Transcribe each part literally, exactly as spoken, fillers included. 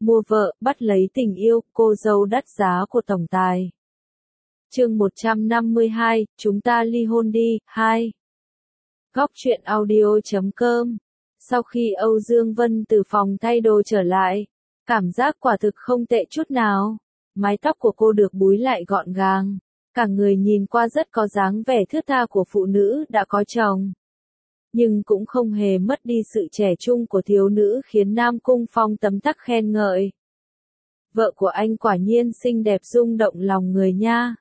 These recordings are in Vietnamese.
Mua vợ, bắt lấy tình yêu, cô dâu đắt giá của tổng tài. Chương một trăm năm mươi hai, chúng ta ly hôn đi, hai. Góc truyện audio chấm com. Sau khi Âu Dương Vân từ phòng thay đồ trở lại, cảm giác quả thực không tệ chút nào. Mái tóc của cô được búi lại gọn gàng, cả người nhìn qua rất có dáng vẻ thướt tha của phụ nữ đã có chồng. Nhưng cũng không hề mất đi sự trẻ trung của thiếu nữ khiến Nam Cung Phong tấm tắc khen ngợi. Vợ của anh quả nhiên xinh đẹp rung động lòng người nha.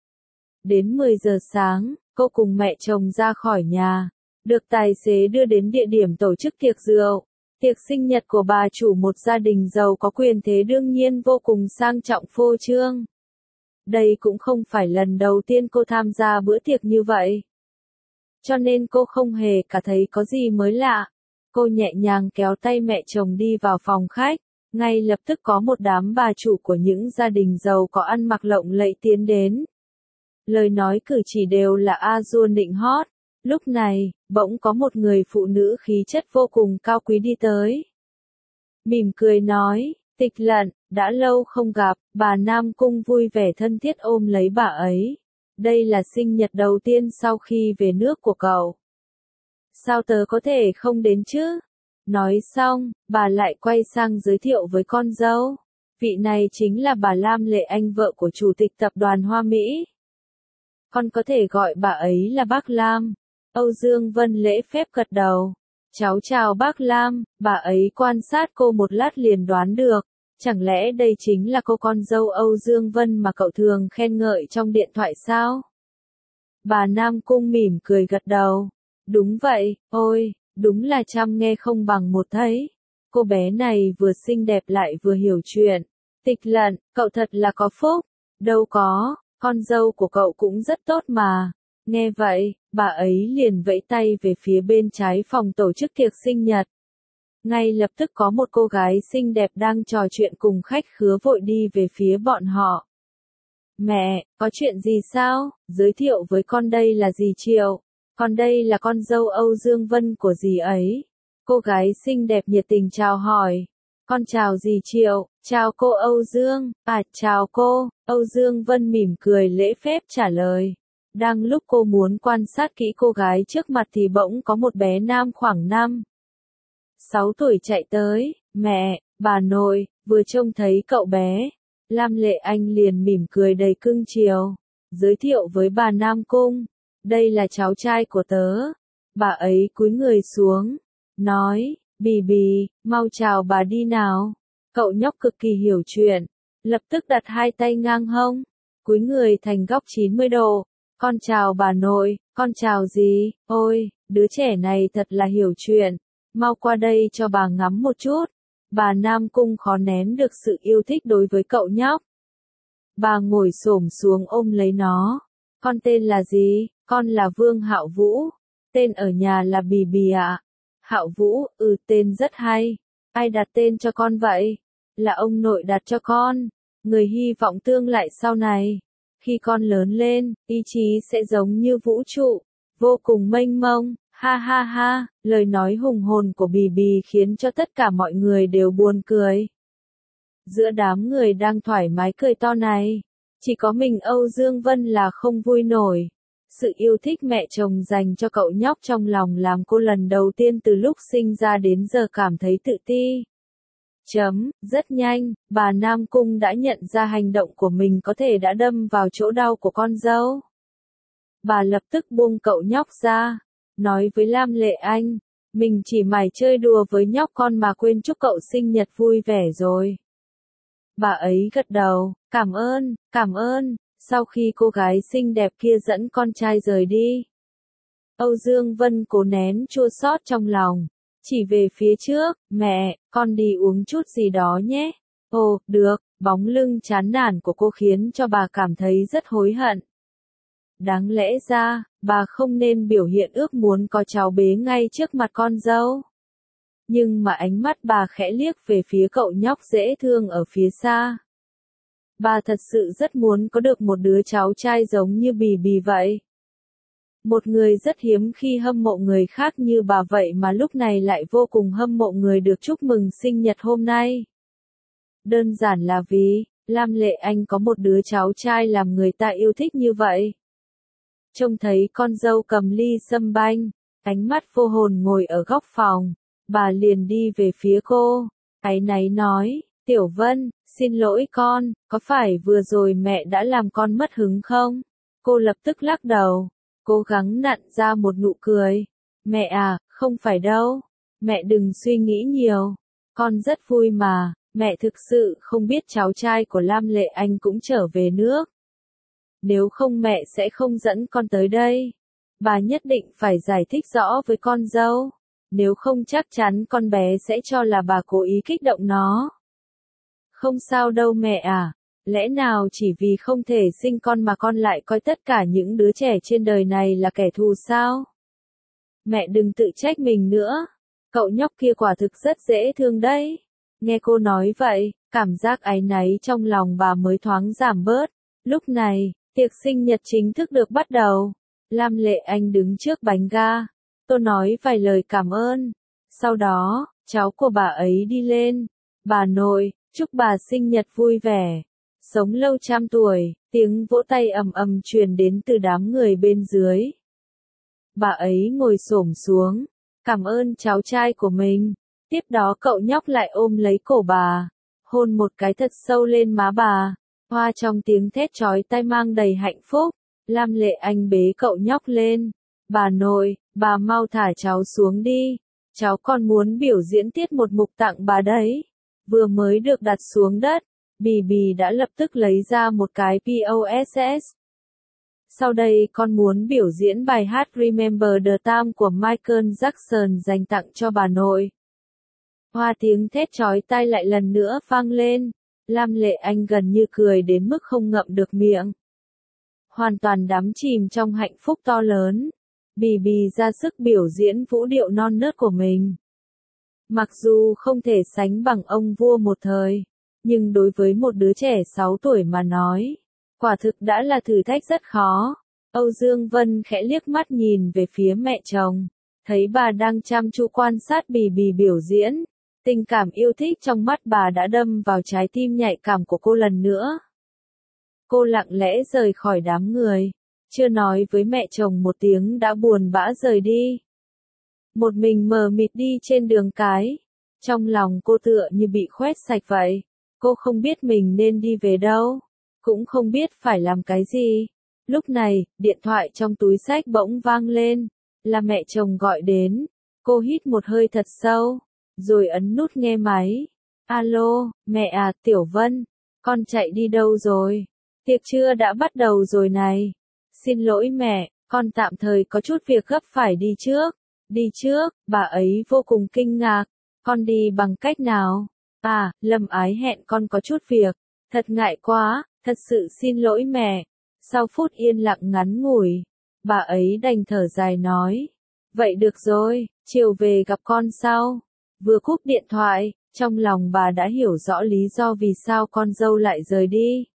Đến mười giờ sáng, cô cùng mẹ chồng ra khỏi nhà, được tài xế đưa đến địa điểm tổ chức tiệc rượu. Tiệc sinh nhật của bà chủ một gia đình giàu có quyền thế đương nhiên vô cùng sang trọng phô trương. Đây cũng không phải lần đầu tiên cô tham gia bữa tiệc như vậy. Cho nên cô không hề cả thấy có gì mới lạ. Cô nhẹ nhàng kéo tay mẹ chồng đi vào phòng khách, ngay lập tức có một đám bà chủ của những gia đình giàu có ăn mặc lộng lẫy tiến đến. Lời nói cử chỉ đều là a dua nịnh hót. Lúc này, bỗng có một người phụ nữ khí chất vô cùng cao quý đi tới. Mỉm cười nói, Tịch Lận, đã lâu không gặp, bà Nam Cung vui vẻ thân thiết ôm lấy bà ấy. Đây là sinh nhật đầu tiên sau khi về nước của cậu. Sao tớ có thể không đến chứ? Nói xong, bà lại quay sang giới thiệu với con dâu. Vị này chính là bà Lam Lệ Anh, vợ của chủ tịch tập đoàn Hoa Mỹ. Con có thể gọi bà ấy là bác Lam. Âu Dương Vân lễ phép gật đầu. Cháu chào bác Lam, bà ấy quan sát cô một lát liền đoán được. Chẳng lẽ đây chính là cô con dâu Âu Dương Vân mà cậu thường khen ngợi trong điện thoại sao? Bà Nam Cung mỉm cười gật đầu. Đúng vậy, ôi, đúng là trăm nghe không bằng một thấy. Cô bé này vừa xinh đẹp lại vừa hiểu chuyện. Tịch Lận, cậu thật là có phúc. Đâu có, con dâu của cậu cũng rất tốt mà. Nghe vậy, bà ấy liền vẫy tay về phía bên trái phòng tổ chức tiệc sinh nhật. Ngay lập tức có một cô gái xinh đẹp đang trò chuyện cùng khách khứa vội đi về phía bọn họ. Mẹ, có chuyện gì sao? Giới thiệu với con, đây là dì Triệu. Còn đây là con dâu Âu Dương Vân của dì ấy. Cô gái xinh đẹp nhiệt tình chào hỏi. Con chào dì Triệu, chào cô Âu Dương, à chào cô. Âu Dương Vân mỉm cười lễ phép trả lời. Đang lúc cô muốn quan sát kỹ cô gái trước mặt thì bỗng có một bé nam khoảng năm sáu tuổi chạy tới. Mẹ, bà nội, vừa trông thấy cậu bé. Lam Lệ Anh liền mỉm cười đầy cưng chiều. Giới thiệu với bà Nam Cung. Đây là cháu trai của tớ. Bà ấy cúi người xuống. Nói, Bì Bì, mau chào bà đi nào. Cậu nhóc cực kỳ hiểu chuyện. Lập tức đặt hai tay ngang hông. Cúi người thành góc chín mươi độ. Con chào bà nội, con chào dì. Ôi, đứa trẻ này thật là hiểu chuyện. Mau qua đây cho bà ngắm một chút. Bà Nam Cung khó nén được sự yêu thích đối với cậu nhóc. Bà ngồi xổm xuống ôm lấy nó. Con tên là gì? Con là Vương Hạo Vũ. Tên ở nhà là Bì Bì ạ. Hạo Vũ, ừ, tên rất hay. Ai đặt tên cho con vậy? Là ông nội đặt cho con. Người hy vọng tương lai sau này, khi con lớn lên, ý chí sẽ giống như vũ trụ, vô cùng mênh mông. Ha ha ha, lời nói hùng hồn của Bì Bì khiến cho tất cả mọi người đều buồn cười. Giữa đám người đang thoải mái cười to này, chỉ có mình Âu Dương Vân là không vui nổi. Sự yêu thích mẹ chồng dành cho cậu nhóc trong lòng làm cô lần đầu tiên từ lúc sinh ra đến giờ cảm thấy tự ti. Chấm, rất nhanh, bà Nam Cung đã nhận ra hành động của mình có thể đã đâm vào chỗ đau của con dâu. Bà lập tức buông cậu nhóc ra. Nói với Lam Lệ Anh, mình chỉ mải chơi đùa với nhóc con mà quên chúc cậu sinh nhật vui vẻ rồi. Bà ấy gật đầu, cảm ơn, cảm ơn. Sau khi cô gái xinh đẹp kia dẫn con trai rời đi, Âu Dương Vân cố nén chua xót trong lòng, chỉ về phía trước. Mẹ, con đi uống chút gì đó nhé. Ồ, được. Bóng lưng chán nản của cô khiến cho bà cảm thấy rất hối hận. Đáng lẽ ra, bà không nên biểu hiện ước muốn có cháu bé ngay trước mặt con dâu. Nhưng mà ánh mắt bà khẽ liếc về phía cậu nhóc dễ thương ở phía xa. Bà thật sự rất muốn có được một đứa cháu trai giống như Bì Bì vậy. Một người rất hiếm khi hâm mộ người khác như bà vậy mà lúc này lại vô cùng hâm mộ người được chúc mừng sinh nhật hôm nay. Đơn giản là vì, Lam Lệ Anh có một đứa cháu trai làm người ta yêu thích như vậy. Trông thấy con dâu cầm ly sâm banh, ánh mắt vô hồn ngồi ở góc phòng, bà liền đi về phía cô, áy náy nói, Tiểu Vân, xin lỗi con, có phải vừa rồi mẹ đã làm con mất hứng không? Cô lập tức lắc đầu, cố gắng nặn ra một nụ cười. Mẹ à, không phải đâu, mẹ đừng suy nghĩ nhiều, con rất vui mà, mẹ thực sự không biết cháu trai của Lam Lệ Anh cũng trở về nước. Nếu không mẹ sẽ không dẫn con tới đây. Bà nhất định phải giải thích rõ với con dâu, nếu không chắc chắn con bé sẽ cho là bà cố ý kích động nó. Không sao đâu mẹ à, lẽ nào chỉ vì không thể sinh con mà con lại coi tất cả những đứa trẻ trên đời này là kẻ thù sao? Mẹ đừng tự trách mình nữa, cậu nhóc kia quả thực rất dễ thương đấy. Nghe cô nói vậy, cảm giác áy náy trong lòng bà mới thoáng giảm bớt. Lúc này, tiệc sinh nhật chính thức được bắt đầu. Lam Lệ Anh đứng trước bánh ga, tôi nói vài lời cảm ơn. Sau đó, cháu của bà ấy đi lên. Bà nội, chúc bà sinh nhật vui vẻ, sống lâu trăm tuổi, tiếng vỗ tay ầm ầm truyền đến từ đám người bên dưới. Bà ấy ngồi xổm xuống, cảm ơn cháu trai của mình. Tiếp đó cậu nhóc lại ôm lấy cổ bà, hôn một cái thật sâu lên má bà. Hoa trong tiếng thét chói tai mang đầy hạnh phúc. Lam Lệ Anh bế cậu nhóc lên. Bà nội, bà mau thả cháu xuống đi. Cháu còn muốn biểu diễn tiết một mục tặng bà đấy. Vừa mới được đặt xuống đất, Bì Bì đã lập tức lấy ra một cái pê ô ét. Sau đây con muốn biểu diễn bài hát Remember the Time của Michael Jackson dành tặng cho bà nội. Hoa tiếng thét chói tai lại lần nữa vang lên. Lam Lệ Anh gần như cười đến mức không ngậm được miệng. Hoàn toàn đắm chìm trong hạnh phúc to lớn. Bì Bì ra sức biểu diễn vũ điệu non nớt của mình. Mặc dù không thể sánh bằng ông vua một thời, nhưng đối với một đứa trẻ sáu tuổi mà nói, quả thực đã là thử thách rất khó. Âu Dương Vân khẽ liếc mắt nhìn về phía mẹ chồng, thấy bà đang chăm chú quan sát Bì Bì biểu diễn. Tình cảm yêu thích trong mắt bà đã đâm vào trái tim nhạy cảm của cô lần nữa. Cô lặng lẽ rời khỏi đám người, chưa nói với mẹ chồng một tiếng đã buồn bã rời đi. Một mình mờ mịt đi trên đường cái, trong lòng cô tựa như bị khoét sạch vậy. Cô không biết mình nên đi về đâu, cũng không biết phải làm cái gì. Lúc này, điện thoại trong túi xách bỗng vang lên, là mẹ chồng gọi đến. Cô hít một hơi thật sâu, rồi ấn nút nghe máy. Alo, mẹ à, Tiểu Vân, con chạy đi đâu rồi? Tiệc trưa đã bắt đầu rồi này. Xin lỗi mẹ, con tạm thời có chút việc gấp phải đi trước. Đi trước, bà ấy vô cùng kinh ngạc. Con đi bằng cách nào? À, Lâm Ái hẹn con có chút việc. Thật ngại quá, thật sự xin lỗi mẹ. Sau phút yên lặng ngắn ngủi, bà ấy đành thở dài nói. Vậy được rồi, chiều về gặp con sau. Vừa cúp điện thoại, trong lòng bà đã hiểu rõ lý do vì sao con dâu lại rời đi.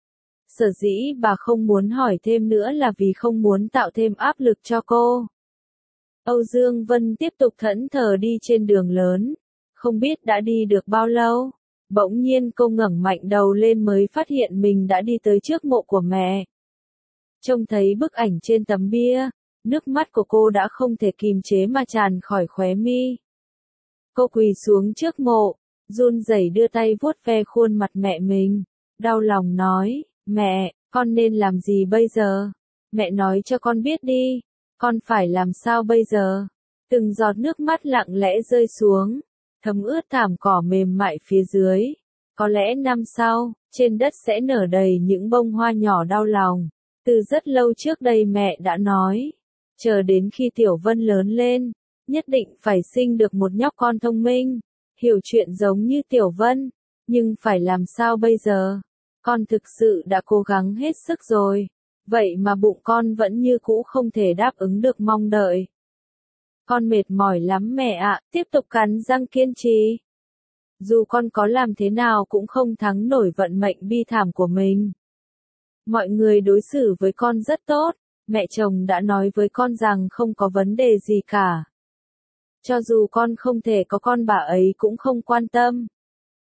Sở dĩ bà không muốn hỏi thêm nữa là vì không muốn tạo thêm áp lực cho cô. Âu Dương Vân tiếp tục thẫn thờ đi trên đường lớn. Không biết đã đi được bao lâu. Bỗng nhiên cô ngẩng mạnh đầu lên mới phát hiện mình đã đi tới trước mộ của mẹ. Trông thấy bức ảnh trên tấm bia, nước mắt của cô đã không thể kìm chế mà tràn khỏi khóe mi. Cô quỳ xuống trước mộ, run rẩy đưa tay vuốt ve khuôn mặt mẹ mình, đau lòng nói, mẹ, con nên làm gì bây giờ? Mẹ nói cho con biết đi, con phải làm sao bây giờ? Từng giọt nước mắt lặng lẽ rơi xuống, thấm ướt thảm cỏ mềm mại phía dưới. Có lẽ năm sau, trên đất sẽ nở đầy những bông hoa nhỏ đau lòng. Từ rất lâu trước đây mẹ đã nói, chờ đến khi Tiểu Vân lớn lên, nhất định phải sinh được một nhóc con thông minh, hiểu chuyện giống như Tiểu Vân, nhưng phải làm sao bây giờ? Con thực sự đã cố gắng hết sức rồi, vậy mà bụng con vẫn như cũ không thể đáp ứng được mong đợi. Con mệt mỏi lắm mẹ ạ, tiếp tục cắn răng kiên trì. Dù con có làm thế nào cũng không thắng nổi vận mệnh bi thảm của mình. Mọi người đối xử với con rất tốt, mẹ chồng đã nói với con rằng không có vấn đề gì cả. Cho dù con không thể có con bà ấy cũng không quan tâm.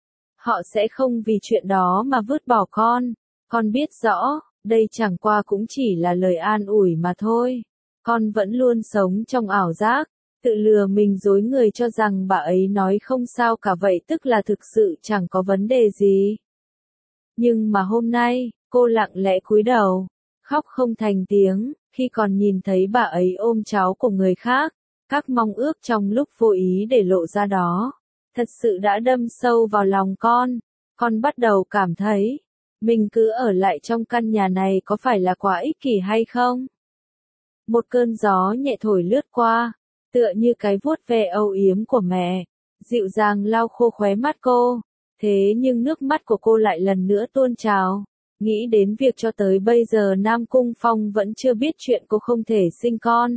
Họ sẽ không vì chuyện đó mà vứt bỏ con. Con biết rõ, đây chẳng qua cũng chỉ là lời an ủi mà thôi. Con vẫn luôn sống trong ảo giác, tự lừa mình dối người cho rằng bà ấy nói không sao cả, vậy tức là thực sự chẳng có vấn đề gì. Nhưng mà hôm nay, cô lặng lẽ cúi đầu, khóc không thành tiếng, khi còn nhìn thấy bà ấy ôm cháu của người khác, các mong ước trong lúc vô ý để lộ ra đó, thật sự đã đâm sâu vào lòng con. Con bắt đầu cảm thấy, mình cứ ở lại trong căn nhà này có phải là quá ích kỷ hay không? Một cơn gió nhẹ thổi lướt qua, tựa như cái vuốt ve âu yếm của mẹ, dịu dàng lau khô khóe mắt cô. Thế nhưng nước mắt của cô lại lần nữa tuôn trào. Nghĩ đến việc cho tới bây giờ Nam Cung Phong vẫn chưa biết chuyện cô không thể sinh con.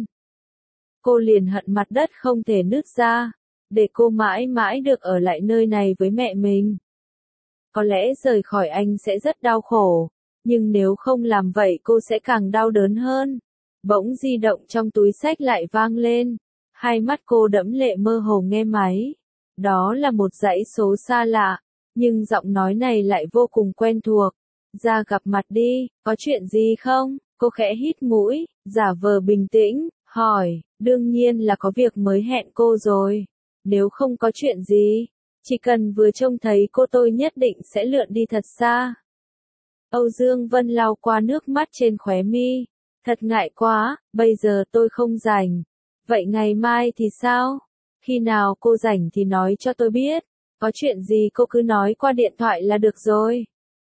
Cô liền hận mặt đất không thể nứt ra, để cô mãi mãi được ở lại nơi này với mẹ mình. Có lẽ rời khỏi anh sẽ rất đau khổ, nhưng nếu không làm vậy cô sẽ càng đau đớn hơn. Bỗng di động trong túi xách lại vang lên, hai mắt cô đẫm lệ mơ hồ nghe máy. Đó là một dãy số xa lạ, nhưng giọng nói này lại vô cùng quen thuộc. Ra gặp mặt đi, có chuyện gì không? Cô khẽ hít mũi, giả vờ bình tĩnh, hỏi, đương nhiên là có việc mới hẹn cô rồi. Nếu không có chuyện gì, chỉ cần vừa trông thấy cô tôi nhất định sẽ lượn đi thật xa. Âu Dương Vân lau qua nước mắt trên khóe mi. Thật ngại quá, bây giờ tôi không rảnh. Vậy ngày mai thì sao? Khi nào cô rảnh thì nói cho tôi biết. Có chuyện gì cô cứ nói qua điện thoại là được rồi.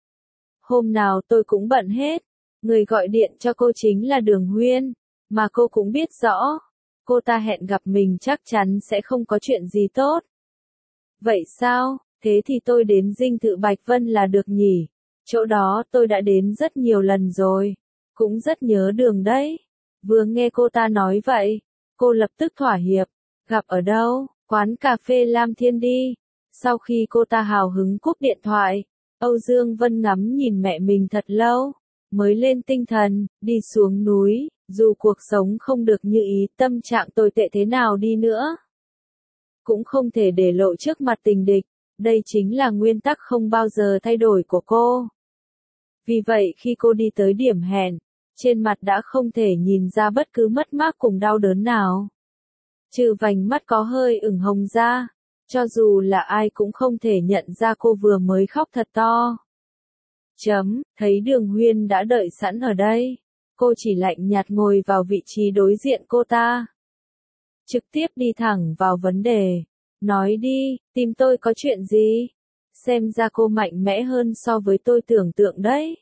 Hôm nào tôi cũng bận hết. Người gọi điện cho cô chính là Đường Huyên. Mà cô cũng biết rõ. Cô ta hẹn gặp mình chắc chắn sẽ không có chuyện gì tốt. Vậy sao? Thế thì tôi đến dinh thự Bạch Vân là được nhỉ? Chỗ đó tôi đã đến rất nhiều lần rồi. Cũng rất nhớ đường đấy. Vừa nghe cô ta nói vậy, cô lập tức thỏa hiệp. Gặp ở đâu? Quán cà phê Lam Thiên đi. Sau khi cô ta hào hứng cúp điện thoại, Âu Dương Vân ngắm nhìn mẹ mình thật lâu, mới lên tinh thần, đi xuống núi, dù cuộc sống không được như ý, tâm trạng tồi tệ thế nào đi nữa. Cũng không thể để lộ trước mặt tình địch, đây chính là nguyên tắc không bao giờ thay đổi của cô. Vì vậy khi cô đi tới điểm hẹn, trên mặt đã không thể nhìn ra bất cứ mất mát cùng đau đớn nào. Trừ vành mắt có hơi ửng hồng ra, cho dù là ai cũng không thể nhận ra cô vừa mới khóc thật to. Chấm, thấy Đường Huyên đã đợi sẵn ở đây. Cô chỉ lạnh nhạt ngồi vào vị trí đối diện cô ta. Trực tiếp đi thẳng vào vấn đề. Nói đi, tìm tôi có chuyện gì? Xem ra cô mạnh mẽ hơn so với tôi tưởng tượng đấy.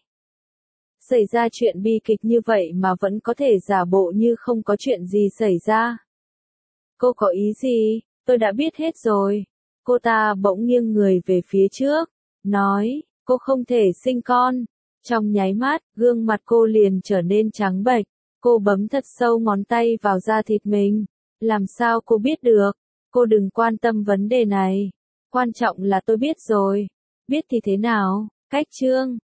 Xảy ra chuyện bi kịch như vậy mà vẫn có thể giả bộ như không có chuyện gì xảy ra. Cô có ý gì? Tôi đã biết hết rồi. Cô ta bỗng nghiêng người về phía trước, nói, cô không thể sinh con. Trong nháy mắt, gương mặt cô liền trở nên trắng bệch. Cô bấm thật sâu ngón tay vào da thịt mình. Làm sao cô biết được? Cô đừng quan tâm vấn đề này. Quan trọng là tôi biết rồi. Biết thì thế nào? Cách chương